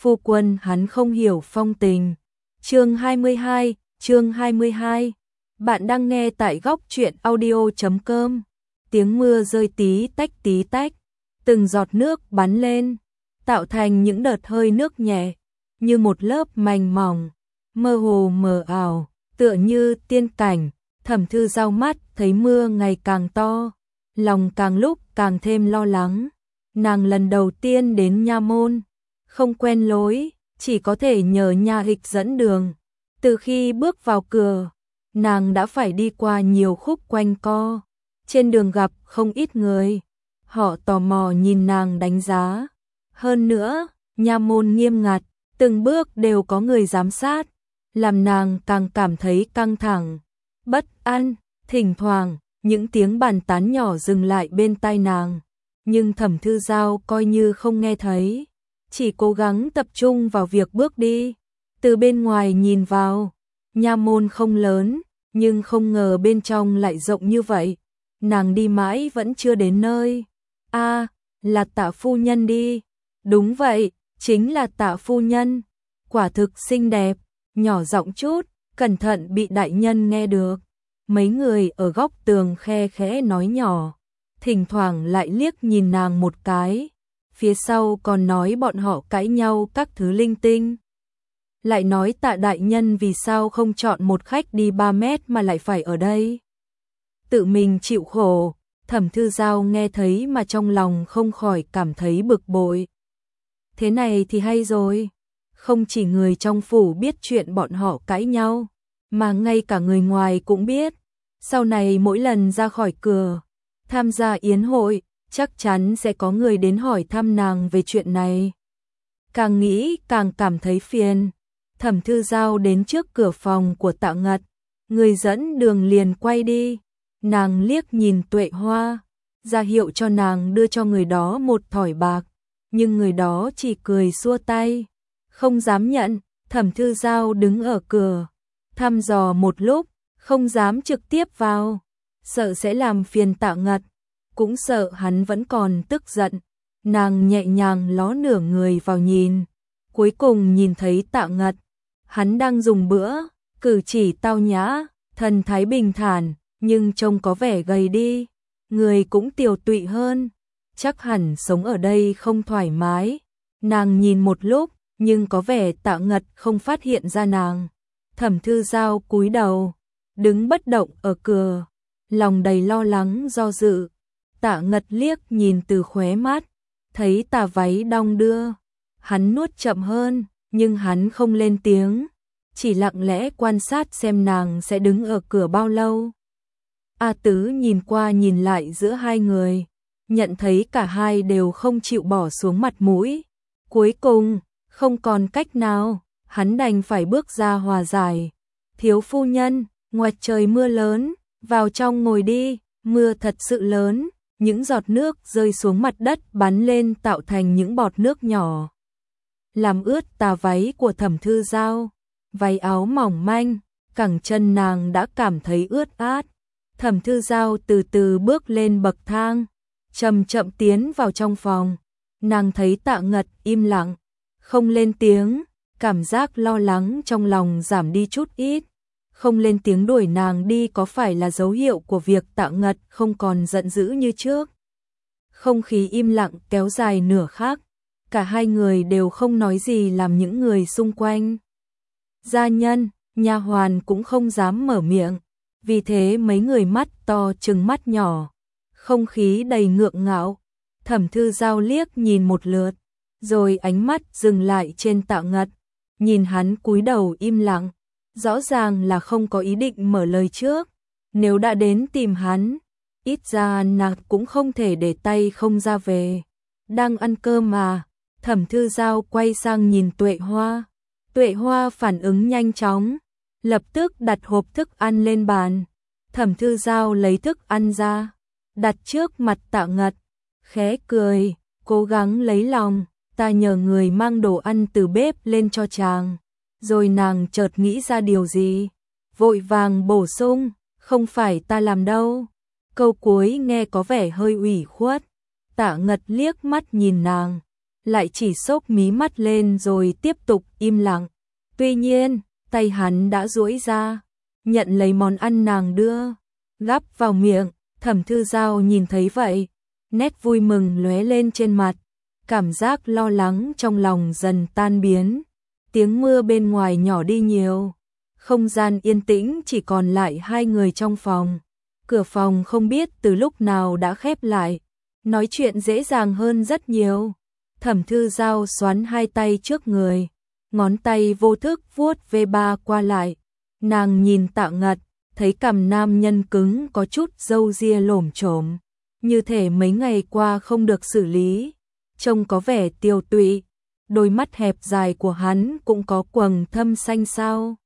phu quân hắn không hiểu phong tình. Chương 22. Bạn đang nghe tại góc truyện audio.com. Tiếng mưa rơi tí tách, từng giọt nước bắn lên, tạo thành những đợt hơi nước nhẹ, như một lớp mành mỏng, mơ hồ mờ ảo, tựa như tiên cảnh. Thẩm Thư Giao mắt thấy mưa ngày càng to, lòng càng lúc càng thêm lo lắng. Nàng lần đầu tiên đến nha môn, không quen lối, chỉ có thể nhờ nha hịch dẫn đường. Từ khi bước vào cửa, nàng đã phải đi qua nhiều khúc quanh co. Trên đường gặp không ít người, họ tò mò nhìn nàng đánh giá. Hơn nữa, nha môn nghiêm ngặt, từng bước đều có người giám sát, làm nàng càng cảm thấy căng thẳng, bất an. Thỉnh thoảng, những tiếng bàn tán nhỏ dừng lại bên tai nàng, nhưng Thẩm Thư Giao coi như không nghe thấy, chỉ cố gắng tập trung vào việc bước đi. Từ bên ngoài nhìn vào, nha môn không lớn, nhưng không ngờ bên trong lại rộng như vậy. Nàng đi mãi vẫn chưa đến nơi. Là Tạ phu nhân đi. Đúng vậy, chính là Tạ phu nhân. Quả thực xinh đẹp, nhỏ giọng chút, cẩn thận bị đại nhân nghe được. Mấy người ở góc tường khe khẽ nói nhỏ, thỉnh thoảng lại liếc nhìn nàng một cái. Phía sau còn nói bọn họ cãi nhau các thứ linh tinh. Lại nói Tạ đại nhân vì sao không chọn một khách đi 3 mét mà lại phải ở đây. Tự mình chịu khổ. Thẩm Thư Giao nghe thấy mà trong lòng không khỏi cảm thấy bực bội. Thế này thì hay rồi. Không chỉ người trong phủ biết chuyện bọn họ cãi nhau, mà ngay cả người ngoài cũng biết. Sau này mỗi lần ra khỏi cửa, tham gia yến hội, chắc chắn sẽ có người đến hỏi thăm nàng về chuyện này. Càng nghĩ càng cảm thấy phiền. Thẩm Thư Giao đến trước cửa phòng của Tạ Ngật, người dẫn đường liền quay đi. Nàng liếc nhìn Tuệ Hoa, ra hiệu cho nàng đưa cho người đó một thỏi bạc, nhưng người đó chỉ cười xua tay, không dám nhận. Thẩm Thư Giao đứng ở cửa, thăm dò một lúc, không dám trực tiếp vào, sợ sẽ làm phiền Tạ Ngật, cũng sợ hắn vẫn còn tức giận. Nàng nhẹ nhàng ló nửa người vào nhìn, cuối cùng nhìn thấy Tạ Ngật. Hắn đang dùng bữa, cử chỉ tao nhã, thần thái bình thản, nhưng trông có vẻ gầy đi, người cũng tiều tụy hơn, chắc hẳn sống ở đây không thoải mái. Nàng nhìn một lúc, nhưng có vẻ Tạ Ngật không phát hiện ra nàng. Thẩm Thư Giao cúi đầu, đứng bất động ở cửa, lòng đầy lo lắng do dự. Tạ Ngật liếc nhìn từ khóe mắt, thấy tà váy đong đưa, hắn nuốt chậm hơn, nhưng hắn không lên tiếng, chỉ lặng lẽ quan sát xem nàng sẽ đứng ở cửa bao lâu. A Tứ nhìn qua nhìn lại giữa hai người, nhận thấy cả hai đều không chịu bỏ xuống mặt mũi. Cuối cùng, không còn cách nào, hắn đành phải bước ra hòa giải. Thiếu phu nhân, ngoài trời mưa lớn, vào trong ngồi đi. Mưa thật sự lớn, những giọt nước rơi xuống mặt đất bắn lên tạo thành những bọt nước nhỏ, làm ướt tà váy của Thẩm Thư Giao. Váy áo mỏng manh, cẳng chân nàng đã cảm thấy ướt át. Thẩm Thư Giao từ từ bước lên bậc thang, chậm chậm tiến vào trong phòng. Nàng thấy Tạ Ngật im lặng, không lên tiếng, cảm giác lo lắng trong lòng giảm đi chút ít. Không lên tiếng đuổi nàng đi có phải là dấu hiệu của việc Tạ Ngật không còn giận dữ như trước? Không khí im lặng kéo dài nửa khắc, cả hai người đều không nói gì, làm những người xung quanh, gia nhân, nha hoàn cũng không dám mở miệng. Vì thế mấy người mắt to trừng mắt nhỏ, không khí đầy ngượng ngạo. Thẩm Thư Giao liếc nhìn một lượt, rồi ánh mắt dừng lại trên Tạ Ngật, nhìn hắn cúi đầu im lặng, rõ ràng là không có ý định mở lời trước. Nếu đã đến tìm hắn, ít ra nàng cũng không thể để tay không ra về. Đang ăn cơm mà. Thẩm Thư Giao quay sang nhìn Tuệ Hoa. Tuệ Hoa phản ứng nhanh chóng, lập tức đặt hộp thức ăn lên bàn. Thẩm Thư Giao lấy thức ăn ra, đặt trước mặt Tạ Ngật, khẽ cười, cố gắng lấy lòng. Ta nhờ người mang đồ ăn từ bếp lên cho chàng. Rồi nàng chợt nghĩ ra điều gì, vội vàng bổ sung, không phải ta làm đâu. Câu cuối nghe có vẻ hơi ủy khuất. Tạ Ngật liếc mắt nhìn nàng, lại chỉ xốc mí mắt lên rồi tiếp tục im lặng. Tuy nhiên, tay hắn đã duỗi ra, nhận lấy món ăn nàng đưa, gắp vào miệng. Thẩm Thư Giao nhìn thấy vậy, nét vui mừng lóe lên trên mặt, cảm giác lo lắng trong lòng dần tan biến. Tiếng mưa bên ngoài nhỏ đi nhiều, không gian yên tĩnh, chỉ còn lại hai người trong phòng. Cửa phòng không biết từ lúc nào đã khép lại, nói chuyện dễ dàng hơn rất nhiều. Thẩm Thư Giao xoắn hai tay trước người, ngón tay vô thức vuốt V3 qua lại. Nàng nhìn Tạ Ngật, thấy cằm nam nhân cứng có chút râu ria lổm chổm, như thể mấy ngày qua không được xử lý, trông có vẻ tiêu tụy. Đôi mắt hẹp dài của hắn cũng có quầng thâm xanh xao.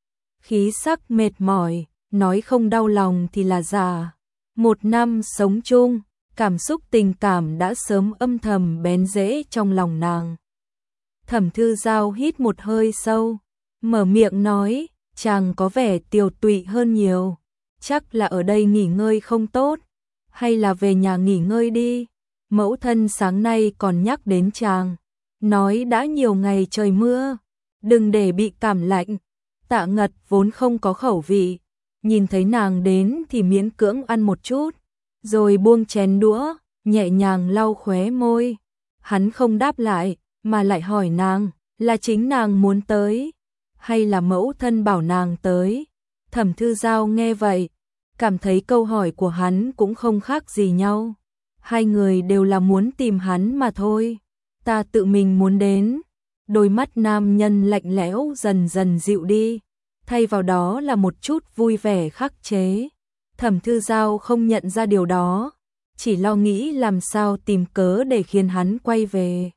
Khí sắc mệt mỏi, nói không đau lòng thì là giả. Một năm sống chung, cảm xúc tình cảm đã sớm âm thầm bén rễ trong lòng nàng. Thẩm Thư Giao hít một hơi sâu, mở miệng nói, chàng có vẻ tiều tụy hơn nhiều, chắc là ở đây nghỉ ngơi không tốt, hay là về nhà nghỉ ngơi đi. Mẫu thân sáng nay còn nhắc đến chàng, nói đã nhiều ngày trời mưa, đừng để bị cảm lạnh. Tạ Ngật vốn không có khẩu vị, nhìn thấy nàng đến thì miễn cưỡng ăn một chút, rồi buông chén đũa, nhẹ nhàng lau khóe môi. Hắn không đáp lại, mà lại hỏi nàng, là chính nàng muốn tới, hay là mẫu thân bảo nàng tới? Thẩm Thư Giao nghe vậy, cảm thấy câu hỏi của hắn cũng không khác gì nhau. Hai người đều là muốn tìm hắn mà thôi. Ta tự mình muốn đến. Đôi mắt nam nhân lạnh lẽo dần dần dịu đi, thay vào đó là một chút vui vẻ khắc chế. Thẩm Thư Giao không nhận ra điều đó, chỉ lo nghĩ làm sao tìm cớ để khiến hắn quay về.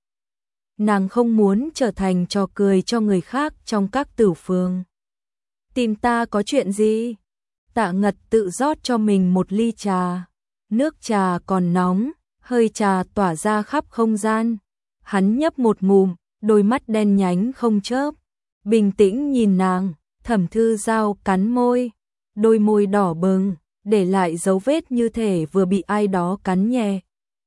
Nàng không muốn trở thành trò cười cho người khác trong các tử phường. Tìm ta có chuyện gì? Tạ Ngật tự rót cho mình một ly trà. Nước trà còn nóng, hơi trà tỏa ra khắp không gian. Hắn nhấp một ngụm, đôi mắt đen nhánh không chớp, bình tĩnh nhìn nàng. Thẩm Thư Giao cắn môi, đôi môi đỏ bừng, để lại dấu vết như thể vừa bị ai đó cắn nhẹ.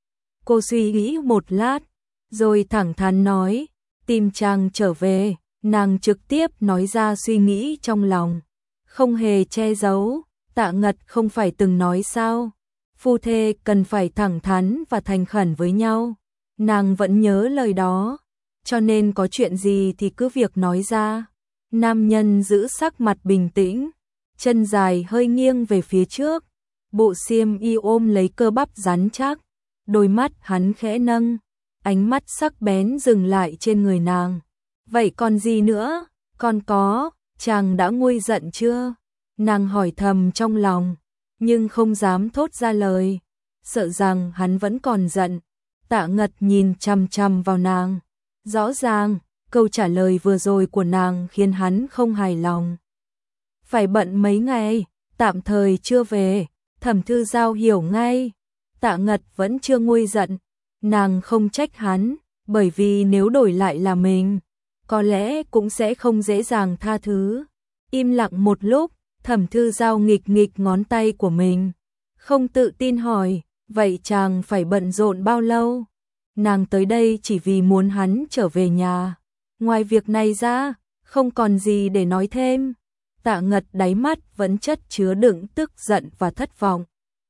Cô suy nghĩ một lát, rồi thẳng thắn nói, tìm chàng trở về. Nàng trực tiếp nói ra suy nghĩ trong lòng, không hề che giấu. Tạ Ngật không phải từng nói sao, phu thê cần phải thẳng thắn và thành khẩn với nhau. Nàng vẫn nhớ lời đó, cho nên có chuyện gì thì cứ việc nói ra. Nam nhân giữ sắc mặt bình tĩnh, chân dài hơi nghiêng về phía trước, bộ xiêm y ôm lấy cơ bắp rắn chắc, đôi mắt hắn khẽ nâng, ánh mắt sắc bén dừng lại trên người nàng. Vậy còn gì nữa? Còn có, chàng đã nguôi giận chưa? Nàng hỏi thầm trong lòng, nhưng không dám thốt ra lời, sợ rằng hắn vẫn còn giận. Tạ Ngật nhìn chằm chằm vào nàng, rõ ràng câu trả lời vừa rồi của nàng khiến hắn không hài lòng. Phải bận mấy ngày, tạm thời chưa về. Thẩm Thư Giao hiểu ngay, Tạ Ngật vẫn chưa nguôi giận. Nàng không trách hắn, bởi vì nếu đổi lại là mình, có lẽ cũng sẽ không dễ dàng tha thứ. Im lặng một lúc, Thẩm Thư Giao nghịch nghịch ngón tay của mình, không tự tin hỏi, vậy chàng phải bận rộn bao lâu? Nàng tới đây chỉ vì muốn hắn trở về nhà, ngoài việc này ra, không còn gì để nói thêm. Tạ Ngật đáy mắt vẫn chất chứa đựng tức giận và thất vọng.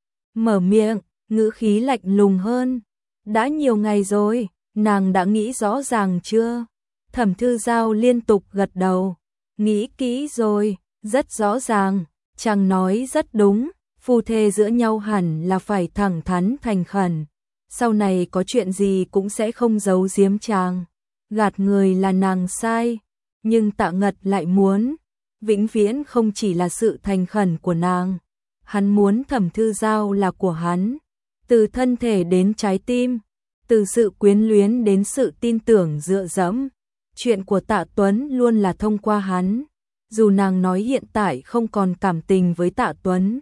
Mở miệng, ngữ khí lạnh lùng hơn. Đã nhiều ngày rồi, nàng đã nghĩ rõ ràng chưa? Thẩm Thư Giao liên tục gật đầu. Nghĩ kỹ rồi, rất rõ ràng, chàng nói rất đúng, phu thê giữa nhau hẳn là phải thẳng thắn thành khẩn. Sau này có chuyện gì cũng sẽ không giấu giếm chàng. Gạt người là nàng sai, nhưng Tạ Ngật lại muốn vĩnh viễn không chỉ là sự thành khẩn của nàng. Hắn muốn Thẩm Thư Giao là của hắn, từ thân thể đến trái tim, từ sự quyến luyến đến sự tin tưởng dựa dẫm. Chuyện của Tạ Tuấn luôn là thông qua hắn. Dù nàng nói hiện tại không còn cảm tình với Tạ Tuấn,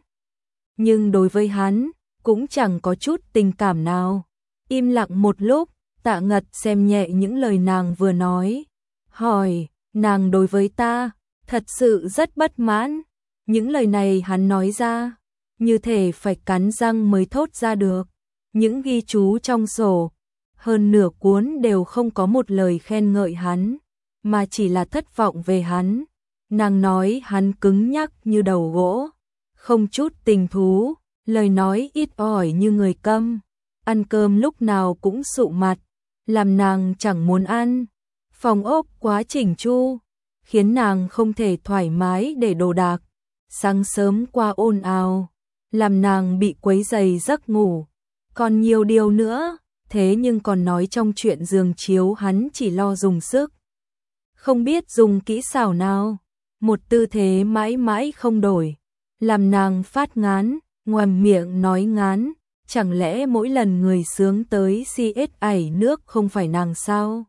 nhưng đối với hắn cũng chẳng có chút tình cảm nào. Im lặng một lúc, Tạ Ngật xem nhẹ những lời nàng vừa nói, hỏi, nàng đối với ta thật sự rất bất mãn. Những lời này hắn nói ra, như thể phải cắn răng mới thốt ra được. Những ghi chú trong sổ, hơn nửa cuốn đều không có một lời khen ngợi hắn, mà chỉ là thất vọng về hắn. Nàng nói hắn cứng nhắc như đầu gỗ, không chút tình thú, lời nói ít ỏi như người câm, ăn cơm lúc nào cũng sụ mặt, làm nàng chẳng muốn ăn. Phòng ốc quá chỉnh chu, khiến nàng không thể thoải mái để đồ đạc. Sáng sớm qua ồn ào, làm nàng bị quấy rầy giấc ngủ. Còn nhiều điều nữa, thế nhưng còn nói trong chuyện giường chiếu hắn chỉ lo dùng sức, không biết dùng kỹ xảo nào. Một tư thế mãi mãi không đổi, làm nàng phát ngán, ngoằm miệng nói ngán. Chẳng lẽ mỗi lần người sướng tới CS ảy nước không phải nàng sao?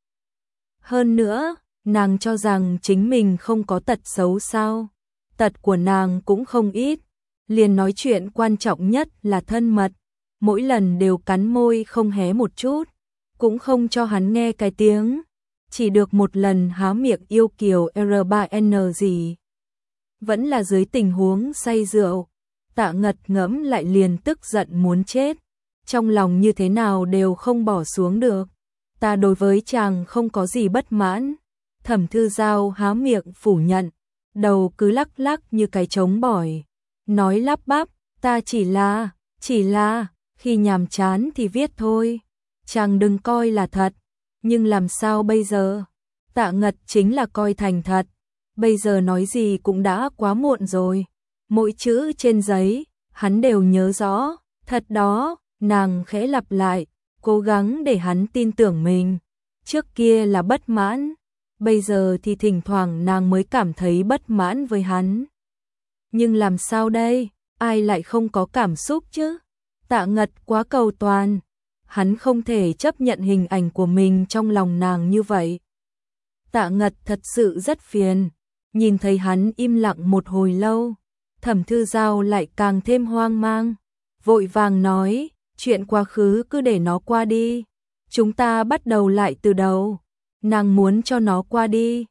Hơn nữa, nàng cho rằng chính mình không có tật xấu sao? Tật của nàng cũng không ít, liền nói chuyện quan trọng nhất là thân mật, mỗi lần đều cắn môi không hé một chút, cũng không cho hắn nghe cái tiếng, chỉ được một lần há miệng yêu kiều R3N gì. Vẫn là dưới tình huống say rượu, Tạ Ngật ngẫm lại liền tức giận muốn chết, trong lòng như thế nào đều không bỏ xuống được. Ta đối với chàng không có gì bất mãn. Thẩm Thư Giao há miệng phủ nhận, đầu cứ lắc lắc như cái trống bỏi, nói lắp bắp, ta chỉ là, khi nhàm chán thì viết thôi, chàng đừng coi là thật. Nhưng làm sao bây giờ? Tạ Ngật chính là coi thành thật, bây giờ nói gì cũng đã quá muộn rồi. Mỗi chữ trên giấy, hắn đều nhớ rõ, thật đó, nàng khẽ lặp lại, cố gắng để hắn tin tưởng mình. Trước kia là bất mãn, bây giờ thì thỉnh thoảng nàng mới cảm thấy bất mãn với hắn. Nhưng làm sao đây, ai lại không có cảm xúc chứ? Tạ Ngật quá cầu toàn, hắn không thể chấp nhận hình ảnh của mình trong lòng nàng như vậy. Tạ Ngật thật sự rất phiền, nhìn thấy hắn im lặng một hồi lâu, Thẩm Thư Giao lại càng thêm hoang mang, vội vàng nói, chuyện quá khứ cứ để nó qua đi, chúng ta bắt đầu lại từ đầu. Nàng muốn cho nó qua đi.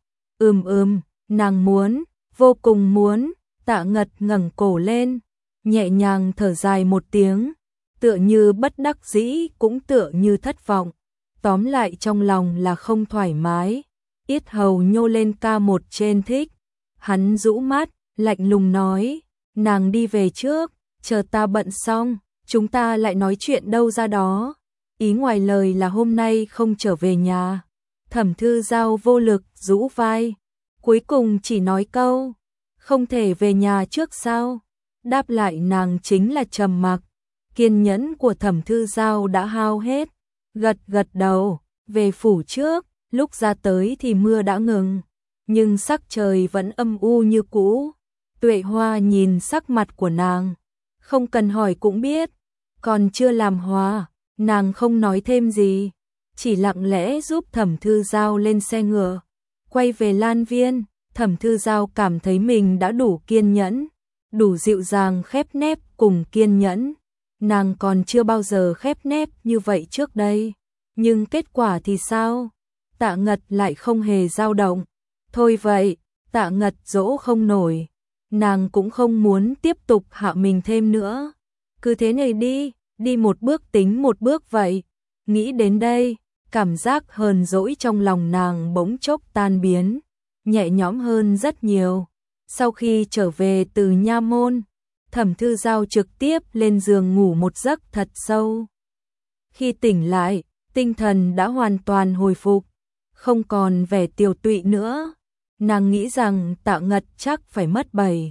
Nàng muốn, vô cùng muốn. Tạ Ngật ngẩng cổ lên, nhẹ nhàng thở dài một tiếng, tựa như bất đắc dĩ cũng tựa như thất vọng. Tóm lại trong lòng là không thoải mái, yết hầu nhô lên ca một trên thích. Hắn rũ mắt, lạnh lùng nói, nàng đi về trước, chờ ta bận xong, chúng ta lại nói chuyện đâu ra đó. Ý ngoài lời là hôm nay không trở về nhà. Thẩm Thư Giao vô lực rũ vai, cuối cùng chỉ nói câu, không thể về nhà trước sao? Đáp lại nàng chính là trầm mặc. Kiên nhẫn của Thẩm Thư Giao đã hao hết, gật gật đầu, về phủ trước. Lúc ra tới thì mưa đã ngừng, nhưng sắc trời vẫn âm u như cũ. Tuệ Hoa nhìn sắc mặt của nàng, không cần hỏi cũng biết, còn chưa làm hòa, nàng không nói thêm gì, chỉ lặng lẽ giúp Thẩm Thư Giao lên xe ngựa, quay về Lan Viên. Thẩm Thư Giao cảm thấy mình đã đủ kiên nhẫn, đủ dịu dàng khép nép cùng kiên nhẫn. Nàng còn chưa bao giờ khép nép như vậy trước đây, nhưng kết quả thì sao? Tạ Ngật lại không hề dao động. Thôi vậy, Tạ Ngật dỗ không nổi, nàng cũng không muốn tiếp tục hạ mình thêm nữa. Cứ thế này đi một bước tính một bước vậy. Nghĩ đến đây, cảm giác hờn dỗi trong lòng nàng bỗng chốc tan biến, nhẹ nhõm hơn rất nhiều. Sau khi trở về từ nha môn, Thẩm Thư Giao trực tiếp lên giường ngủ một giấc thật sâu. Khi tỉnh lại, tinh thần đã hoàn toàn hồi phục, không còn vẻ tiều tụy nữa. Nàng nghĩ rằng Tạ Ngật chắc phải mất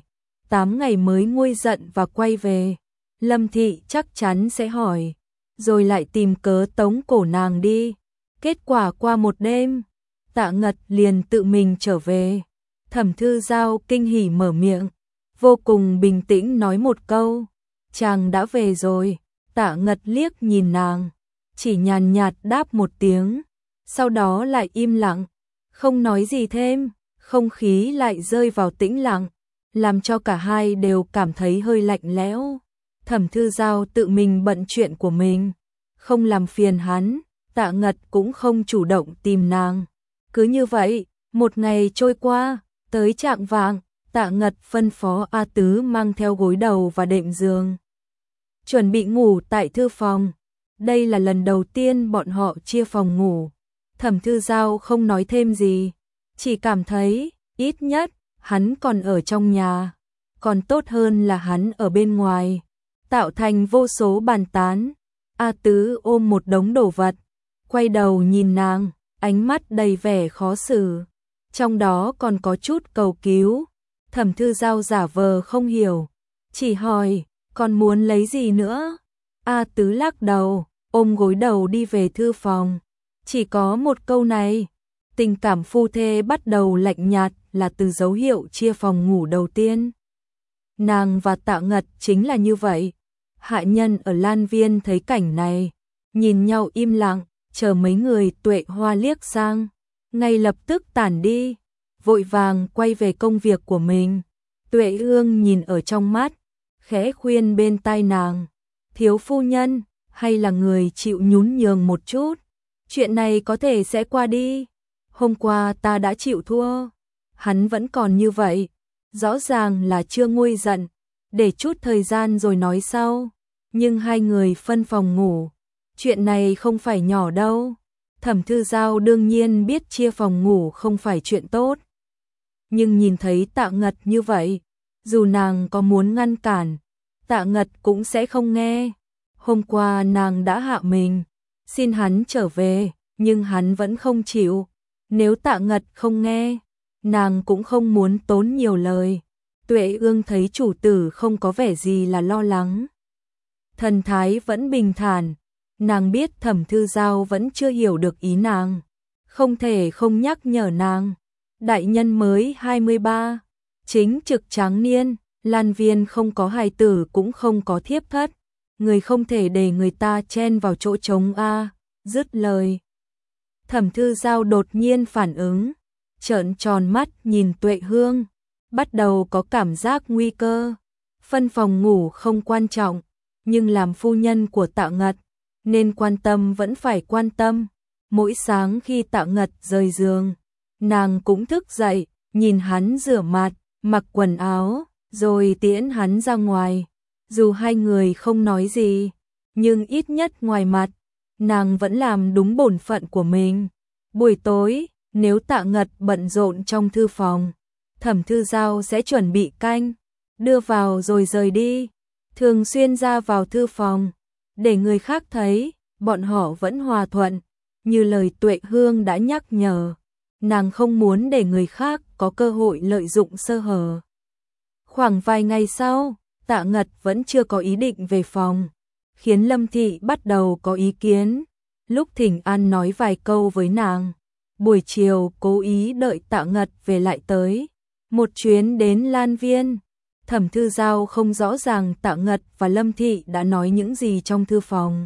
7-8 ngày mới nguôi giận và quay về. Lâm Thị chắc chắn sẽ hỏi, rồi lại tìm cớ tống cổ nàng đi. Kết quả qua một đêm, Tạ Ngật liền tự mình trở về. Thẩm Thư Giao kinh hỉ mở miệng, vô cùng bình tĩnh nói một câu, chàng đã về rồi. Tạ Ngật liếc nhìn nàng, chỉ nhàn nhạt đáp một tiếng, sau đó lại im lặng, không nói gì thêm. Không khí lại rơi vào tĩnh lặng, làm cho cả hai đều cảm thấy hơi lạnh lẽo. Thẩm Thư Giao tự mình bận chuyện của mình, không làm phiền hắn. Tạ Ngật cũng không chủ động tìm nàng. Cứ như vậy, một ngày trôi qua, tới chạng vạng, Tạ Ngật phân phó A Tứ mang theo gối đầu và đệm giường, chuẩn bị ngủ tại thư phòng. Đây là lần đầu tiên bọn họ chia phòng ngủ. Thẩm Thư Giao không nói thêm gì, chỉ cảm thấy, ít nhất, hắn còn ở trong nhà, còn tốt hơn là hắn ở bên ngoài, tạo thành vô số bàn tán. A Tứ ôm một đống đồ vật, quay đầu nhìn nàng, ánh mắt đầy vẻ khó xử, trong đó còn có chút cầu cứu. Thẩm Thư Giao giả vờ không hiểu, chỉ hỏi, còn muốn lấy gì nữa? A Tứ lắc đầu, ôm gối đầu đi về thư phòng. Chỉ có một câu này, tình cảm phu thê bắt đầu lạnh nhạt là từ dấu hiệu chia phòng ngủ đầu tiên. Nàng và Tạ Ngật chính là như vậy. Hạ nhân ở Lan Viên thấy cảnh này, nhìn nhau im lặng, chờ mấy người Tuệ Hoa liếc sang, ngay lập tức tản đi, vội vàng quay về công việc của mình. Tuệ Ương nhìn ở trong mắt, khẽ khuyên bên tai nàng, thiếu phu nhân, hay là người chịu nhún nhường một chút, chuyện này có thể sẽ qua đi. Hôm qua ta đã chịu thua, hắn vẫn còn như vậy, rõ ràng là chưa nguôi giận, để chút thời gian rồi nói sau. Nhưng hai người phân phòng ngủ, chuyện này không phải nhỏ đâu. Thẩm Thư Giao đương nhiên biết chia phòng ngủ không phải chuyện tốt, nhưng nhìn thấy Tạ Ngật như vậy, dù nàng có muốn ngăn cản, Tạ Ngật cũng sẽ không nghe. Hôm qua nàng đã hạ mình, xin hắn trở về, nhưng hắn vẫn không chịu. Nếu Tạ Ngật không nghe, nàng cũng không muốn tốn nhiều lời. Tuệ Ương thấy chủ tử không có vẻ gì là lo lắng, thần thái vẫn bình thản. Nàng biết Thẩm Thư Giao vẫn chưa hiểu được ý nàng, không thể không nhắc nhở nàng. Đại nhân mới 23, chính trực tráng niên, Lan Viên không có hài tử cũng không có thiếp thất, người không thể để người ta chen vào chỗ trống a. Dứt lời, Thẩm Thư Giao đột nhiên phản ứng, trợn tròn mắt nhìn Tuệ Hương, bắt đầu có cảm giác nguy cơ. Phân phòng ngủ không quan trọng, nhưng làm phu nhân của Tạ Ngật, nên quan tâm vẫn phải quan tâm. Mỗi sáng khi Tạ Ngật rời giường, nàng cũng thức dậy, nhìn hắn rửa mặt, mặc quần áo, rồi tiễn hắn ra ngoài. Dù hai người không nói gì, nhưng ít nhất ngoài mặt, nàng vẫn làm đúng bổn phận của mình. Buổi tối, nếu Tạ Ngật bận rộn trong thư phòng, Thẩm Thư Giao sẽ chuẩn bị canh, đưa vào rồi rời đi. Thường xuyên ra vào thư phòng, để người khác thấy, bọn họ vẫn hòa thuận. Như lời Tuệ Hương đã nhắc nhở, nàng không muốn để người khác có cơ hội lợi dụng sơ hở. Khoảng vài ngày sau, Tạ Ngật vẫn chưa có ý định về phòng, khiến Lâm Thị bắt đầu có ý kiến. Lúc Thỉnh An nói vài câu với nàng, buổi chiều cố ý đợi Tạ Ngật về lại tới. Một chuyến đến Lan Viên, Thẩm Thư Giao không rõ ràng Tạ Ngật và Lâm Thị đã nói những gì trong thư phòng.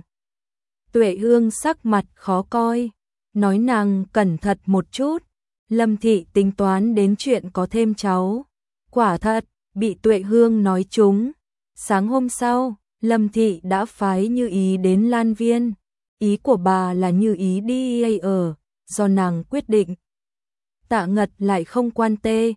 Tuệ Hương sắc mặt khó coi, nói nàng cẩn thận một chút. Lâm Thị tính toán đến chuyện có thêm cháu. Quả thật, bị Tuệ Hương nói trúng. Sáng hôm sau, Lâm Thị đã phái Như Ý đến Lan Viên. Ý của bà là Như Ý đi ở, do nàng quyết định. Tạ Ngật lại không quan tê,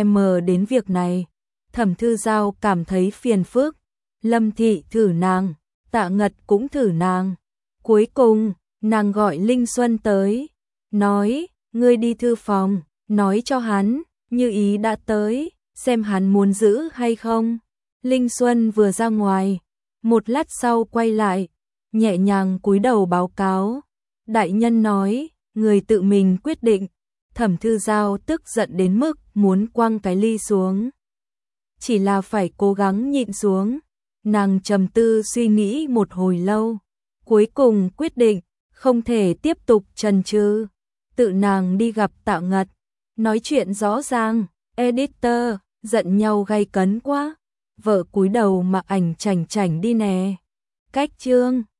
đến việc này. Thẩm Thư Giao cảm thấy phiền phức. Lâm Thị thử nàng, Tạ Ngật cũng thử nàng. Cuối cùng, nàng gọi Linh Xuân tới, nói, ngươi đi thư phòng, nói cho hắn, Như Ý đã tới, xem hắn muốn giữ hay không. Linh Xuân vừa ra ngoài, một lát sau quay lại, nhẹ nhàng cúi đầu báo cáo. Đại nhân nói, người tự mình quyết định. Thẩm Thư Giao tức giận đến mức muốn quăng cái ly xuống. Chỉ là phải cố gắng nhịn xuống. Nàng trầm tư suy nghĩ một hồi lâu, cuối cùng quyết định không thể tiếp tục chần chừ. Tự nàng đi gặp Tạ Ngật, nói chuyện rõ ràng. Editor, giận nhau gay cấn quá, vợ cúi đầu mà ảnh chảnh chảnh đi nè. Cách chương